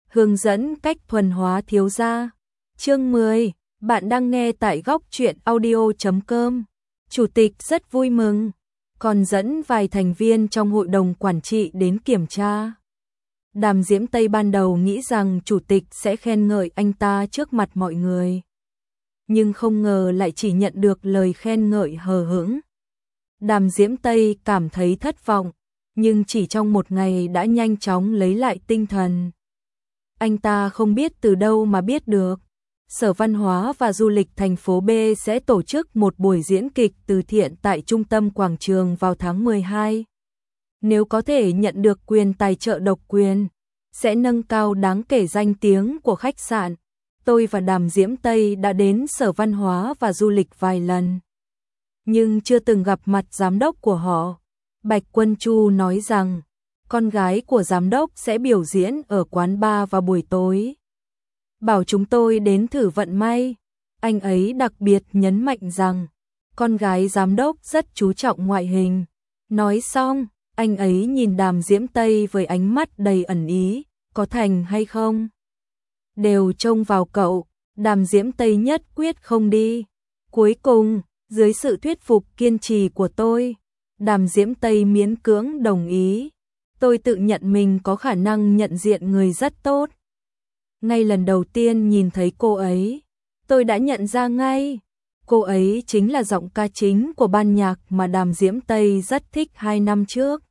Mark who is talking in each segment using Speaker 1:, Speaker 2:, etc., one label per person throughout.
Speaker 1: hướng dẫn cách thuần hóa thiếu gia. Chương 10, bạn đang nghe tại góc truyện audio.com. Chủ tịch rất vui mừng, còn dẫn vài thành viên trong hội đồng quản trị đến kiểm tra. Đàm Diễm Tây ban đầu nghĩ rằng chủ tịch sẽ khen ngợi anh ta trước mặt mọi người, nhưng không ngờ lại chỉ nhận được lời khen ngợi hờ hững. Đàm Diễm Tây cảm thấy thất vọng, nhưng chỉ trong một ngày đã nhanh chóng lấy lại tinh thần. Anh ta không biết từ đâu mà biết được, Sở Văn hóa và Du lịch thành phố B sẽ tổ chức một buổi diễn kịch từ thiện tại trung tâm quảng trường vào tháng 12. Nếu có thể nhận được quyền tài trợ độc quyền, sẽ nâng cao đáng kể danh tiếng của khách sạn. Tôi và Đàm Diễm Tây đã đến Sở Văn hóa và Du lịch vài lần, nhưng chưa từng gặp mặt giám đốc của họ. Bạch Quân Chu nói rằng con gái của giám đốc sẽ biểu diễn ở quán bar vào buổi tối, bảo chúng tôi đến thử vận may. Anh ấy đặc biệt nhấn mạnh rằng con gái giám đốc rất chú trọng ngoại hình. Nói xong, anh ấy nhìn Đàm Diễm Tây với ánh mắt đầy ẩn ý, có thành hay không? Đều trông vào cậu. Đàm Diễm Tây nhất quyết không đi. Cuối cùng, dưới sự thuyết phục kiên trì của tôi, Đàm Diễm Tây miễn cưỡng đồng ý. Tôi tự nhận mình có khả năng nhận diện người rất tốt. Ngay lần đầu tiên nhìn thấy cô ấy, tôi đã nhận ra ngay. Cô ấy chính là giọng ca chính của ban nhạc mà Đàm Diễm Tây rất thích 2 năm trước.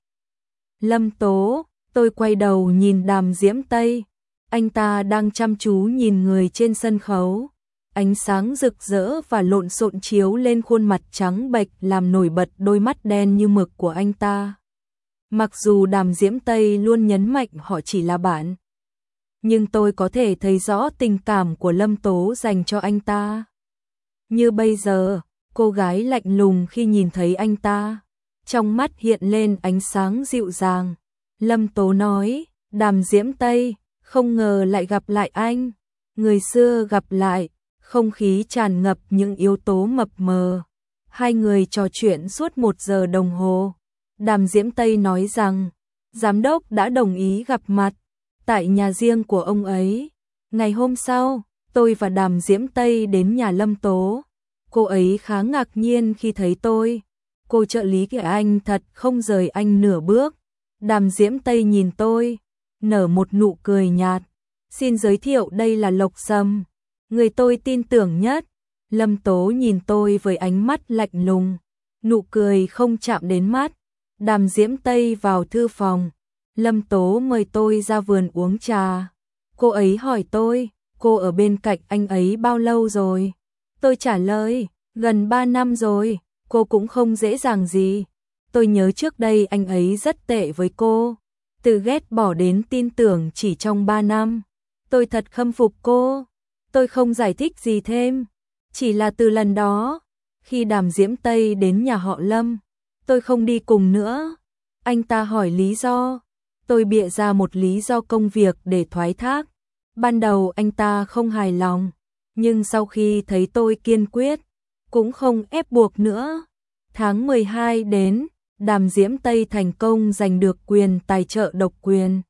Speaker 1: Lâm Tố. Tôi quay đầu nhìn Đàm Diễm Tây. Anh ta đang chăm chú nhìn người trên sân khấu. Ánh sáng rực rỡ và lộn xộn chiếu lên khuôn mặt trắng bệch làm nổi bật đôi mắt đen như mực của anh ta. Mặc dù Đàm Diễm Tây luôn nhấn mạnh họ chỉ là bạn, nhưng tôi có thể thấy rõ tình cảm của Lâm Tố dành cho anh ta. Như bây giờ, cô gái lạnh lùng khi nhìn thấy anh ta, trong mắt hiện lên ánh sáng dịu dàng. Lâm Tố nói, Đàm Diễm Tây, không ngờ lại gặp lại anh. Người xưa gặp lại, không khí tràn ngập những yếu tố mập mờ. Hai người trò chuyện suốt 1 giờ đồng hồ. Đàm Diễm Tây nói rằng, giám đốc đã đồng ý gặp mặt tại nhà riêng của ông ấy. Ngày hôm sau, tôi và Đàm Diễm Tây đến nhà Lâm Tố. Cô ấy khá ngạc nhiên khi thấy tôi. Cô trợ lý của anh thật không rời anh nửa bước. Đàm Diễm Tây nhìn tôi, nở một nụ cười nhạt. Xin giới thiệu, đây là Lộc Sâm, người tôi tin tưởng nhất. Lâm Tố nhìn tôi với ánh mắt lạnh lùng, nụ cười không chạm đến mắt. Đàm Diễm Tây vào thư phòng. Lâm Tố mời tôi ra vườn uống trà. Cô ấy hỏi tôi, cô ở bên cạnh anh ấy bao lâu rồi? Tôi trả lời, gần 3 năm rồi. Cô cũng không dễ dàng gì. Tôi nhớ trước đây anh ấy rất tệ với cô, từ ghét bỏ đến tin tưởng chỉ trong 3 năm. Tôi thật khâm phục cô. Tôi không giải thích gì thêm, chỉ là từ lần đó, khi Đàm Diễm Tây đến nhà họ Lâm, tôi không đi cùng nữa. Anh ta hỏi lý do, tôi bịa ra một lý do công việc để thoái thác. Ban đầu anh ta không hài lòng, nhưng sau khi thấy tôi kiên quyết, cũng không ép buộc nữa. Tháng 12 đến, Đàm Diễm Tây thành công giành được quyền tài trợ độc quyền.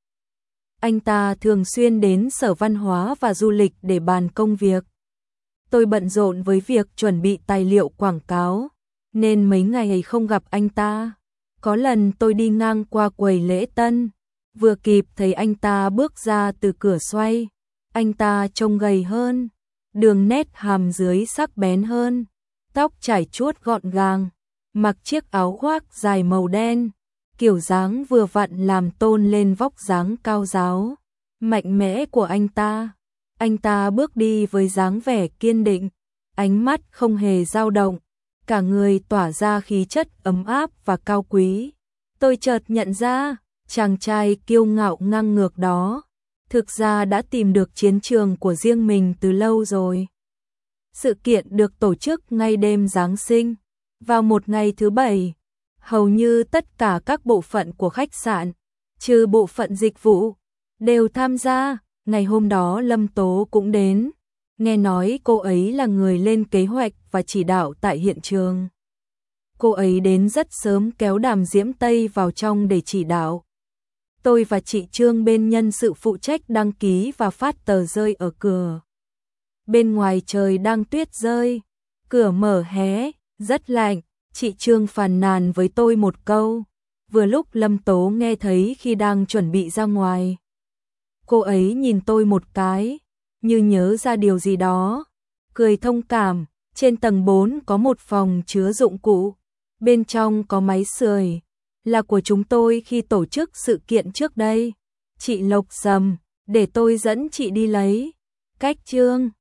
Speaker 1: Anh ta thường xuyên đến Sở Văn hóa và Du lịch để bàn công việc. Tôi bận rộn với việc chuẩn bị tài liệu quảng cáo, nên mấy ngày không gặp anh ta. Có lần tôi đi ngang qua quầy lễ tân, vừa kịp thấy anh ta bước ra từ cửa xoay. Anh ta trông gầy hơn, đường nét hàm dưới sắc bén hơn, tóc chải chuốt gọn gàng, mặc chiếc áo khoác dài màu đen, kiểu dáng vừa vặn làm tôn lên vóc dáng cao ráo, mạnh mẽ của anh ta. Anh ta bước đi với dáng vẻ kiên định, ánh mắt không hề dao động, cả người tỏa ra khí chất ấm áp và cao quý. Tôi chợt nhận ra, chàng trai kiêu ngạo ngang ngược đó, thực ra đã tìm được chiến trường của riêng mình từ lâu rồi. Sự kiện được tổ chức ngay đêm Giáng sinh, vào một ngày thứ Bảy. Hầu như tất cả các bộ phận của khách sạn, trừ bộ phận dịch vụ, đều tham gia. Ngày hôm đó Lâm Tố cũng đến. Nghe nói cô ấy là người lên kế hoạch và chỉ đạo tại hiện trường. Cô ấy đến rất sớm kéo Đàm Diễm Tây vào trong để chỉ đạo. Tôi và chị Trương bên nhân sự phụ trách đăng ký và phát tờ rơi ở cửa. Bên ngoài trời đang tuyết rơi, cửa mở hé, rất lạnh, chị Trương phàn nàn với tôi một câu. Vừa lúc Lâm Tố nghe thấy khi đang chuẩn bị ra ngoài. Cô ấy nhìn tôi một cái, như nhớ ra điều gì đó, cười thông cảm. Trên tầng 4 có một phòng chứa dụng cụ, bên trong có máy sưởi, là của chúng tôi khi tổ chức sự kiện trước đây. Chị Lộc sầm, để tôi dẫn chị đi lấy. Cách Trương